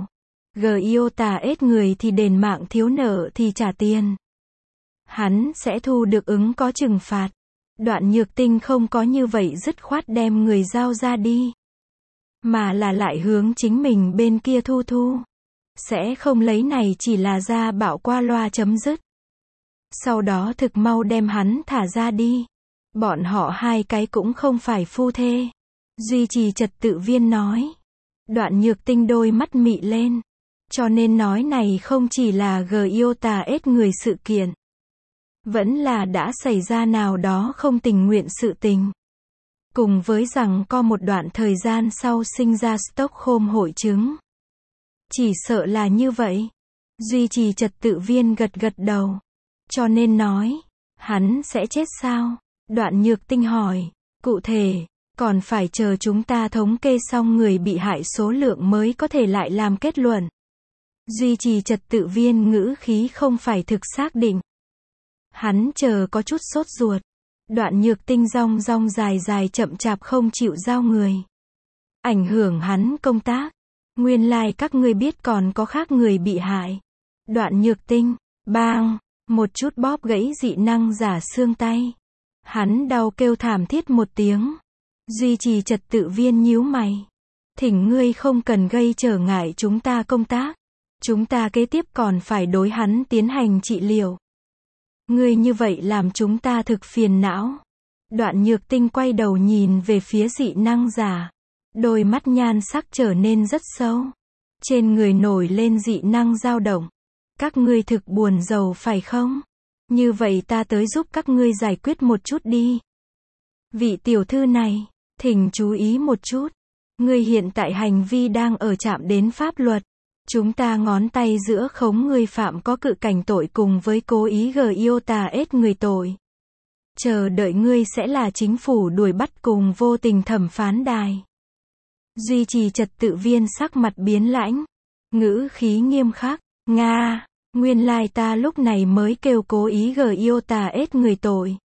GIOTA người thì đền mạng thiếu nợ thì trả tiền. Hắn sẽ thu được ứng có trừng phạt. Đoạn Nhược Tinh không có như vậy dứt khoát đem người giao ra đi. Mà là lại hướng chính mình bên kia thu. Sẽ không lấy này chỉ là ra bạo qua loa chấm dứt. Sau đó thực mau đem hắn thả ra đi. Bọn họ hai cái cũng không phải phu thê. Duy trì trật tự viên nói. Đoạn Nhược Tinh đôi mắt mị lên. Cho nên nói này không chỉ là GIOTA người sự kiện. Vẫn là đã xảy ra nào đó không tình nguyện sự tình. Cùng với rằng có một đoạn thời gian sau sinh ra Stockholm hội chứng. Chỉ sợ là như vậy. Duy trì trật tự viên gật gật đầu. Cho nên nói, hắn sẽ chết sao? Đoạn Nhược Tinh hỏi, cụ thể, còn phải chờ chúng ta thống kê xong người bị hại số lượng mới có thể lại làm kết luận. Duy trì trật tự viên ngữ khí không phải thực xác định. Hắn chờ có chút sốt ruột. Đoạn Nhược Tinh rong rong dài dài chậm chạp không chịu giao người. Ảnh hưởng hắn công tác. Nguyên lai các ngươi biết còn có khác người bị hại. Đoạn Nhược Tinh, bang, một chút bóp gãy dị năng giả xương tay. Hắn đau kêu thảm thiết một tiếng. Duy trì trật tự viên nhíu mày. Thỉnh ngươi không cần gây trở ngại chúng ta công tác. Chúng ta kế tiếp còn phải đối hắn tiến hành trị liệu. Ngươi như vậy làm chúng ta thực phiền não. Đoạn Nhược Tinh quay đầu nhìn về phía dị năng giả. Đôi mắt nhan sắc trở nên rất sâu. Trên người nổi lên dị năng dao động. Các ngươi thực buồn rầu phải không? Như vậy ta tới giúp các ngươi giải quyết một chút đi. Vị tiểu thư này, thỉnh chú ý một chút. Ngươi hiện tại hành vi đang ở chạm đến pháp luật. Chúng ta ngón tay giữa khống ngươi phạm có cự cảnh tội cùng với cố ý GIOTA người tội. Chờ đợi ngươi sẽ là chính phủ đuổi bắt cùng vô tình thẩm phán đài. Duy trì trật tự viên sắc mặt biến lãnh. Ngữ khí nghiêm khắc. Nga, nguyên lai ta lúc này mới kêu cố ý GIOTA người tội.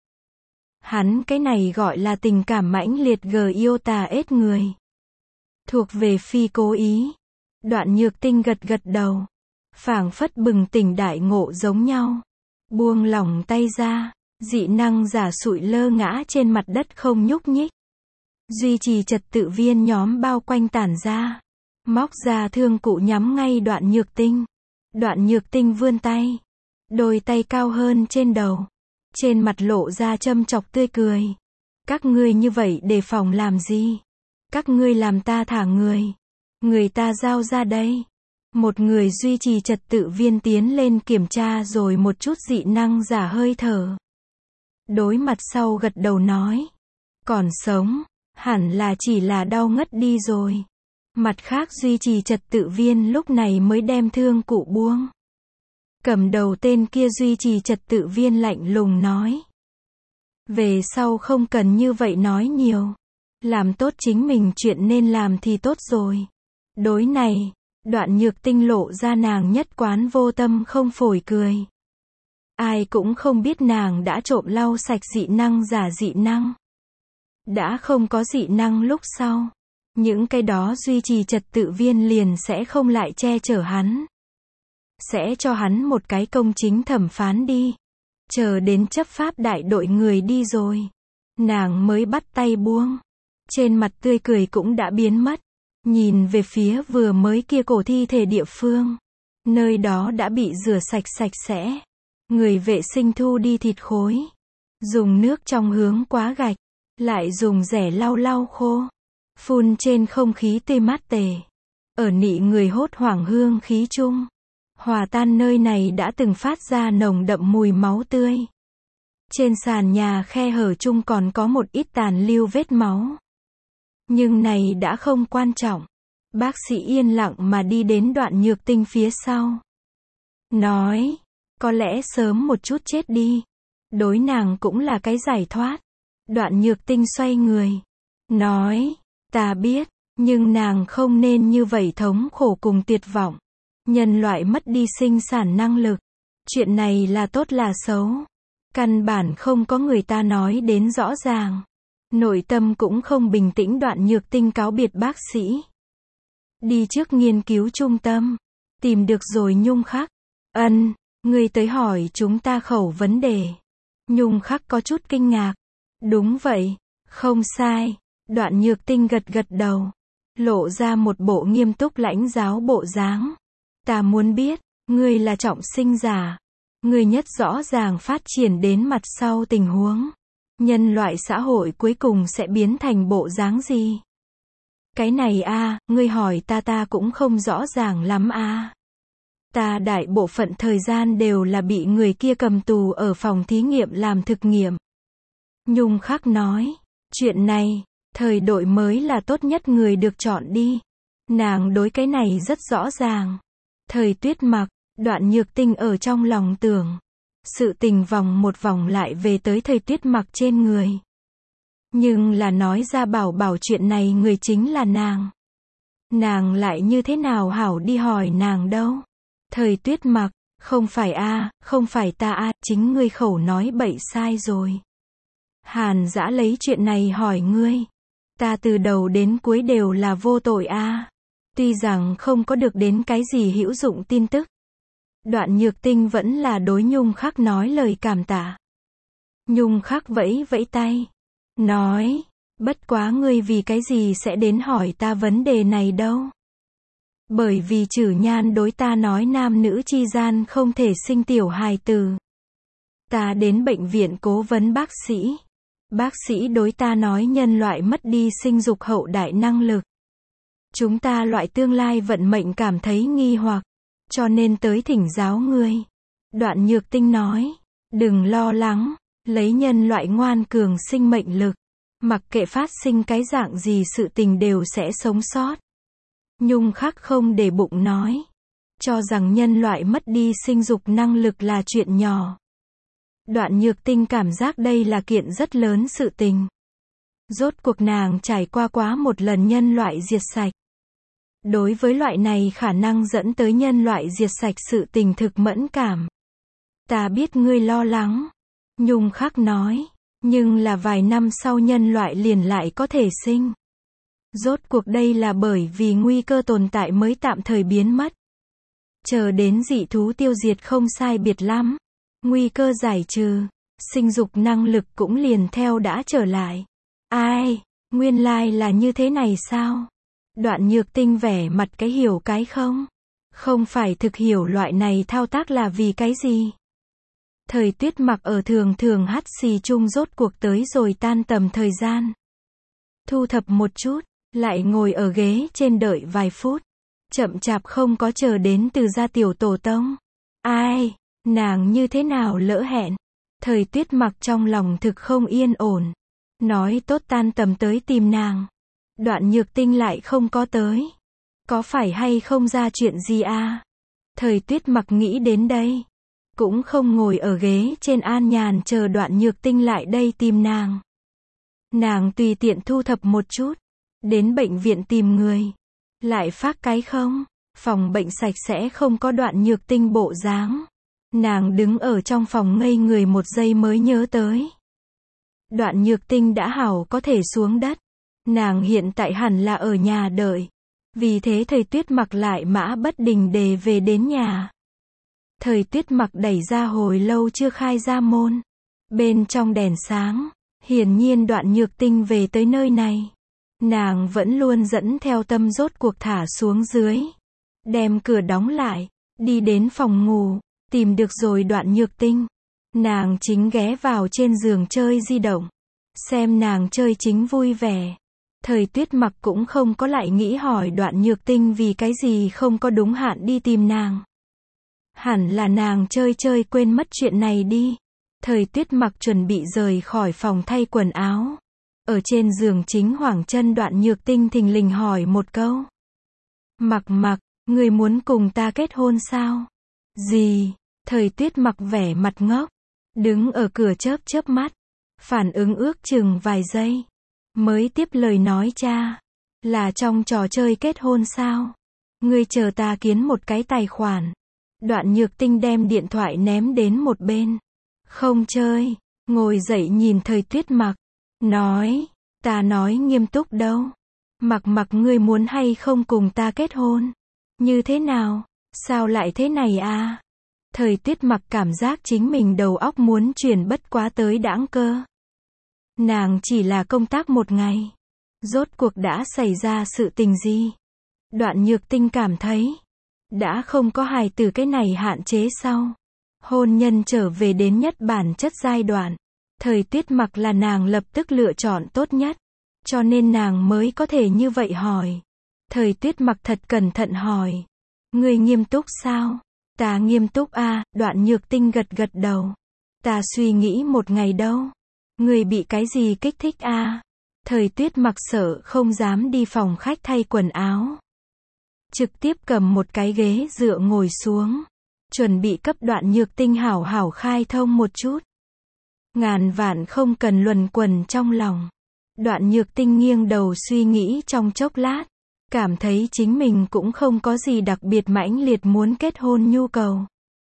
Hắn cái này gọi là tình cảm mãnh liệt GIOTA người. Thuộc về phi cố ý. Đoạn Nhược Tinh gật gật đầu. Phảng phất bừng tỉnh đại ngộ giống nhau. Buông lỏng tay ra. Dị năng giả sụi lơ ngã trên mặt đất không nhúc nhích. Duy trì trật tự viên nhóm bao quanh tản ra. Móc ra thương cụ nhắm ngay Đoạn Nhược Tinh. Đoạn Nhược Tinh vươn tay. Đôi tay cao hơn trên đầu. Trên mặt lộ ra châm chọc tươi cười. Các ngươi như vậy đề phòng làm gì? Các ngươi làm ta thả người. Người ta giao ra đây. Một người duy trì trật tự viên tiến lên kiểm tra rồi một chút dị năng giả hơi thở. Đối mặt sau gật đầu nói. Còn sống, hẳn là chỉ là đau ngất đi rồi. Mặt khác duy trì trật tự viên lúc này mới đem thương cụ buông. Cầm đầu tên kia duy trì trật tự viên lạnh lùng nói. Về sau không cần như vậy nói nhiều. Làm tốt chính mình chuyện nên làm thì tốt rồi. Đối này, Đoạn Nhược Tinh lộ ra nàng nhất quán vô tâm không phổi cười. Ai cũng không biết nàng đã trộm lau sạch dị năng giả dị năng. Đã không có dị năng lúc sau. Những cái đó duy trì trật tự viên liền sẽ không lại che chở hắn. Sẽ cho hắn một cái công chính thẩm phán đi. Chờ đến chấp pháp đại đội người đi rồi. Nàng mới bắt tay buông. Trên mặt tươi cười cũng đã biến mất. Nhìn về phía vừa mới kia cổ thi thể địa phương. Nơi đó đã bị rửa sạch sạch sẽ. Người vệ sinh thu đi thịt khối. Dùng nước trong hướng quá gạch. Lại dùng rẻ lau lau khô. Phun trên không khí tươi mát tề. Ở nị người hốt hoảng hương khí chung. Hòa tan nơi này đã từng phát ra nồng đậm mùi máu tươi. Trên sàn nhà khe hở chung còn có một ít tàn lưu vết máu. Nhưng này đã không quan trọng. Bác sĩ yên lặng mà đi đến Đoạn Nhược Tinh phía sau. Nói, có lẽ sớm một chút chết đi. Đối nàng cũng là cái giải thoát. Đoạn Nhược Tinh xoay người. Nói, ta biết, nhưng nàng không nên như vậy thống khổ cùng tuyệt vọng. Nhân loại mất đi sinh sản năng lực. Chuyện này là tốt là xấu. Căn bản không có người ta nói đến rõ ràng. Nội tâm cũng không bình tĩnh. Đoạn Nhược Tinh cáo biệt bác sĩ. Đi trước nghiên cứu trung tâm. Tìm được rồi Nhung Khắc. Ân, người tới hỏi chúng ta khẩu vấn đề. Nhung Khắc có chút kinh ngạc. Đúng vậy, không sai. Đoạn Nhược Tinh gật gật đầu. Lộ ra một bộ nghiêm túc lãnh giáo bộ dáng. Ta muốn biết, ngươi là trọng sinh giả. Ngươi nhất rõ ràng phát triển đến mặt sau tình huống. Nhân loại xã hội cuối cùng sẽ biến thành bộ dáng gì? Cái này a, ngươi hỏi ta cũng không rõ ràng lắm a. Ta đại bộ phận thời gian đều là bị người kia cầm tù ở phòng thí nghiệm làm thực nghiệm. Nhung Khắc nói, chuyện này, thời đội mới là tốt nhất người được chọn đi. Nàng đối cái này rất rõ ràng. Thời Tuyết Mặc, Đoạn Nhược Tinh ở trong lòng tưởng. Sự tình vòng một vòng lại về tới Thời Tuyết Mặc trên người. Nhưng là nói ra bảo chuyện này người chính là nàng. Nàng lại như thế nào hảo đi hỏi nàng đâu. Thời Tuyết Mặc, không phải a, không phải ta a, chính ngươi khẩu nói bậy sai rồi. Hàn Dã lấy chuyện này hỏi ngươi. Ta từ đầu đến cuối đều là vô tội a. Tuy rằng không có được đến cái gì hữu dụng tin tức. Đoạn Nhược Tinh vẫn là đối Nhung Khắc nói lời cảm tạ. Nhung Khắc vẫy vẫy tay. Nói, bất quá ngươi vì cái gì sẽ đến hỏi ta vấn đề này đâu. Bởi vì Trử Nhan đối ta nói nam nữ chi gian không thể sinh tiểu hài tử. Ta đến bệnh viện cố vấn bác sĩ. Bác sĩ đối ta nói nhân loại mất đi sinh dục hậu đại năng lực. Chúng ta loại tương lai vận mệnh cảm thấy nghi hoặc, cho nên tới thỉnh giáo ngươi. Đoạn Nhược Tinh nói, đừng lo lắng, lấy nhân loại ngoan cường sinh mệnh lực. Mặc kệ phát sinh cái dạng gì sự tình đều sẽ sống sót. Nhung Khắc không để bụng nói, cho rằng nhân loại mất đi sinh dục năng lực là chuyện nhỏ. Đoạn Nhược Tinh cảm giác đây là kiện rất lớn sự tình. Rốt cuộc nàng trải qua quá một lần nhân loại diệt sạch. Đối với loại này khả năng dẫn tới nhân loại diệt sạch sự tình thực mẫn cảm. Ta biết ngươi lo lắng. Nhung Khắc nói, nhưng là vài năm sau nhân loại liền lại có thể sinh. Rốt cuộc đây là bởi vì nguy cơ tồn tại mới tạm thời biến mất. Chờ đến dị thú tiêu diệt không sai biệt lắm. Nguy cơ giải trừ, sinh dục năng lực cũng liền theo đã trở lại. Ai, nguyên lai là như thế này sao? Đoạn Nhược Tinh vẻ mặt cái hiểu cái không? Không phải thực hiểu loại này thao tác là vì cái gì? Thời Tuyết Mặc ở thường thường hắt xì chung rốt cuộc tới rồi tan tầm thời gian. Thu thập một chút, lại ngồi ở ghế trên đợi vài phút. Chậm chạp không có chờ đến từ gia tiểu tổ tông. Ai, nàng như thế nào lỡ hẹn? Thời Tuyết Mặc trong lòng thực không yên ổn. Nói tốt tan tầm tới tìm nàng. Đoạn Nhược Tinh lại không có tới. Có phải hay không ra chuyện gì à? Thời Tuyết Mặc nghĩ đến đây. Cũng không ngồi ở ghế trên an nhàn chờ Đoạn Nhược Tinh lại đây tìm nàng. Nàng tùy tiện thu thập một chút. Đến bệnh viện tìm người. Lại phát cái không? Phòng bệnh sạch sẽ không có Đoạn Nhược Tinh bộ dáng. Nàng đứng ở trong phòng ngây người một giây mới nhớ tới. Đoạn Nhược Tinh đã hảo có thể xuống đất. Nàng hiện tại hẳn là ở nhà đợi. Vì thế Thời Tuyết Mặc lại mã bất đình đề về đến nhà. Thời Tuyết Mặc đẩy ra hồi lâu chưa khai ra môn. Bên trong đèn sáng. Hiển nhiên Đoạn Nhược Tinh về tới nơi này. Nàng vẫn luôn dẫn theo tâm rốt cuộc thả xuống dưới. Đem cửa đóng lại. Đi đến phòng ngủ. Tìm được rồi Đoạn Nhược Tinh. Nàng chính ghé vào trên giường chơi di động. Xem nàng chơi chính vui vẻ. Thời Tuyết Mặc cũng không có lại nghĩ hỏi Đoạn Nhược Tinh vì cái gì không có đúng hạn đi tìm nàng. Hẳn là nàng chơi chơi quên mất chuyện này đi. Thời Tuyết Mặc chuẩn bị rời khỏi phòng thay quần áo. Ở trên giường chính hoảng chân Đoạn Nhược Tinh thình lình hỏi một câu. Mặc, người muốn cùng ta kết hôn sao? Gì? Thời Tuyết Mặc vẻ mặt ngốc. Đứng ở cửa chớp mắt. Phản ứng ước chừng vài giây. Mới tiếp lời nói cha. Là trong trò chơi kết hôn sao? Ngươi chờ ta kiến một cái tài khoản. Đoạn Nhược Tinh đem điện thoại ném đến một bên. Không chơi. Ngồi dậy nhìn Thời Tuyết Mặc. Nói. Ta nói nghiêm túc đâu. Mặc ngươi muốn hay không cùng ta kết hôn? Như thế nào? Sao lại thế này à? Thời Tuyết Mặc cảm giác chính mình đầu óc muốn chuyển bất quá tới đãng cơ. Nàng chỉ là công tác một ngày. Rốt cuộc đã xảy ra sự tình gì? Đoạn Nhược Tinh cảm thấy. Đã không có hài tử cái này hạn chế sau. Hôn nhân trở về đến nhất bản chất giai đoạn. Thời Tuyết Mặc là nàng lập tức lựa chọn tốt nhất. Cho nên nàng mới có thể như vậy hỏi. Thời Tuyết Mặc thật cẩn thận hỏi. Ngươi nghiêm túc sao? Ta nghiêm túc à, Đoạn Nhược Tinh gật đầu. Ta suy nghĩ một ngày đâu. Ngươi bị cái gì kích thích à? Thời Tuyết Mặc sợ không dám đi phòng khách thay quần áo. Trực tiếp cầm một cái ghế dựa ngồi xuống. Chuẩn bị cấp Đoạn Nhược Tinh hảo khai thông một chút. Ngàn vạn không cần luẩn quẩn trong lòng. Đoạn Nhược Tinh nghiêng đầu suy nghĩ trong chốc lát. Cảm thấy chính mình cũng không có gì đặc biệt mãnh liệt muốn kết hôn nhu cầu.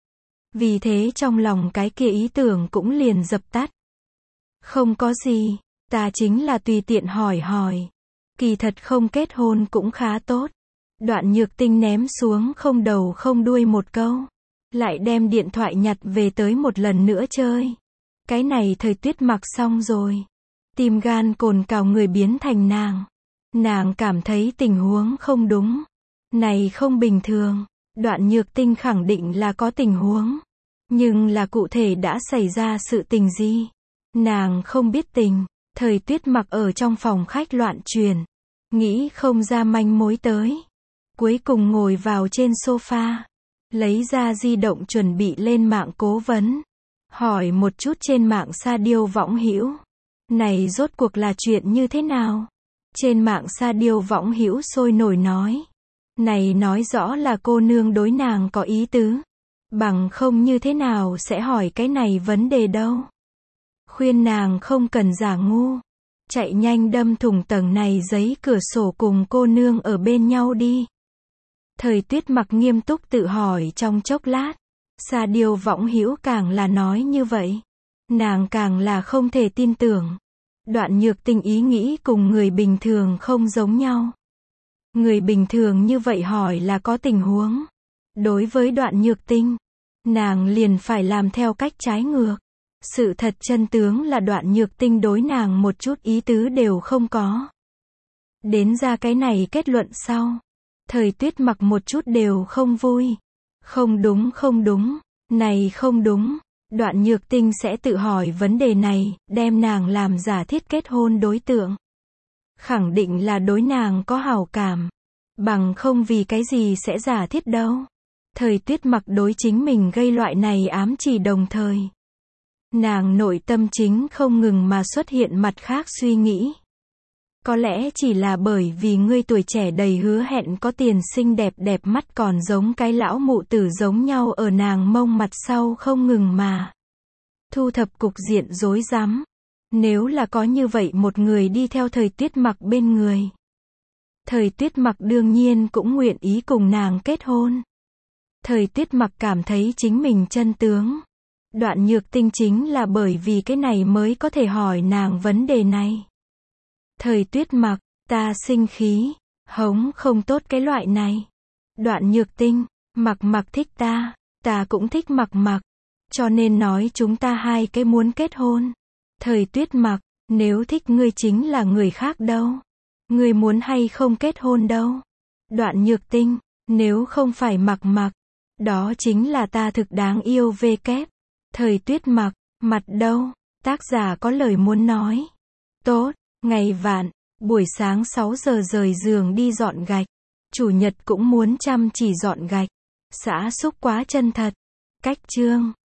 Vì thế trong lòng cái kia ý tưởng cũng liền dập tắt. Không có gì, ta chính là tùy tiện hỏi. Kỳ thật không kết hôn cũng khá tốt. Đoạn Nhược Tinh ném xuống không đầu không đuôi một câu. Lại đem điện thoại nhặt về tới một lần nữa chơi. Cái này Thời Tuyết Mặc xong rồi. Tim gan cồn cào người biến thành nàng. Nàng cảm thấy tình huống không đúng. Này không bình thường. Đoạn Nhược Tinh khẳng định là có tình huống. Nhưng là cụ thể đã xảy ra sự tình gì? Nàng không biết tình. Thời Tuyết Mặc ở trong phòng khách loạn truyền. nghĩ không ra manh mối tới. Cuối cùng ngồi vào trên sofa, lấy ra di động chuẩn bị lên mạng cố vấn. Hỏi một chút trên mạng sa điêu võng hữu. Này rốt cuộc là chuyện như thế nào? Trên mạng sa điêu võng hữu sôi nổi nói. Này nói rõ là cô nương đối nàng có ý tứ. Bằng không như thế nào sẽ hỏi cái này vấn đề đâu. Khuyên nàng không cần giả ngu. Chạy nhanh đâm thủng tầng này giấy cửa sổ cùng cô nương ở bên nhau đi. Thời Tuyết Mặc nghiêm túc tự hỏi trong chốc lát. Sa điêu võng hữu càng là nói như vậy. Nàng càng là không thể tin tưởng. Đoạn Nhược Tinh ý nghĩ cùng người bình thường không giống nhau. Người bình thường như vậy hỏi là có tình huống. Đối với Đoạn Nhược Tinh, nàng liền phải làm theo cách trái ngược. Sự thật chân tướng là Đoạn Nhược Tinh đối nàng một chút ý tứ đều không có. Đến ra cái này kết luận sau. Thời Tuyết Mặc một chút đều không vui. Không đúng, này không đúng. Đoạn Nhược Tinh sẽ tự hỏi vấn đề này, đem nàng làm giả thiết kết hôn đối tượng. Khẳng định là đối nàng có hảo cảm. Bằng không vì cái gì sẽ giả thiết đâu. Thời Tuyết Mặc đối chính mình gây loại này ám chỉ đồng thời. Nàng nội tâm chính không ngừng mà xuất hiện mặt khác suy nghĩ. Có lẽ chỉ là bởi vì ngươi tuổi trẻ đầy hứa hẹn có tiền xinh đẹp đẹp mắt còn giống cái lão mụ tử giống nhau ở nàng mông mặt sau không ngừng mà thu thập cục diện rối rắm. Nếu là có như vậy một người đi theo Thời Tuyết Mặc bên người. Thời Tuyết Mặc đương nhiên cũng nguyện ý cùng nàng kết hôn. Thời Tuyết Mặc cảm thấy chính mình chân tướng. Đoạn Nhược Tinh chính là bởi vì cái này mới có thể hỏi nàng vấn đề này. Thời Tuyết Mặc, ta sinh khí, hống không tốt cái loại này. Đoạn Nhược Tinh, Mặc thích ta cũng thích Mặc, cho nên nói chúng ta hai cái muốn kết hôn. Thời Tuyết Mặc, nếu thích ngươi chính là người khác đâu. Ngươi muốn hay không kết hôn đâu. Đoạn Nhược Tinh, nếu không phải Mặc, đó chính là ta thực đáng yêu về kép. Thời Tuyết Mặc, mặt đâu, tác giả có lời muốn nói. Tốt, ngày vạn, buổi sáng 6 giờ rời giường đi dọn gạch. Chủ nhật cũng muốn chăm chỉ dọn gạch. Xã xúc quá chân thật. Cách chương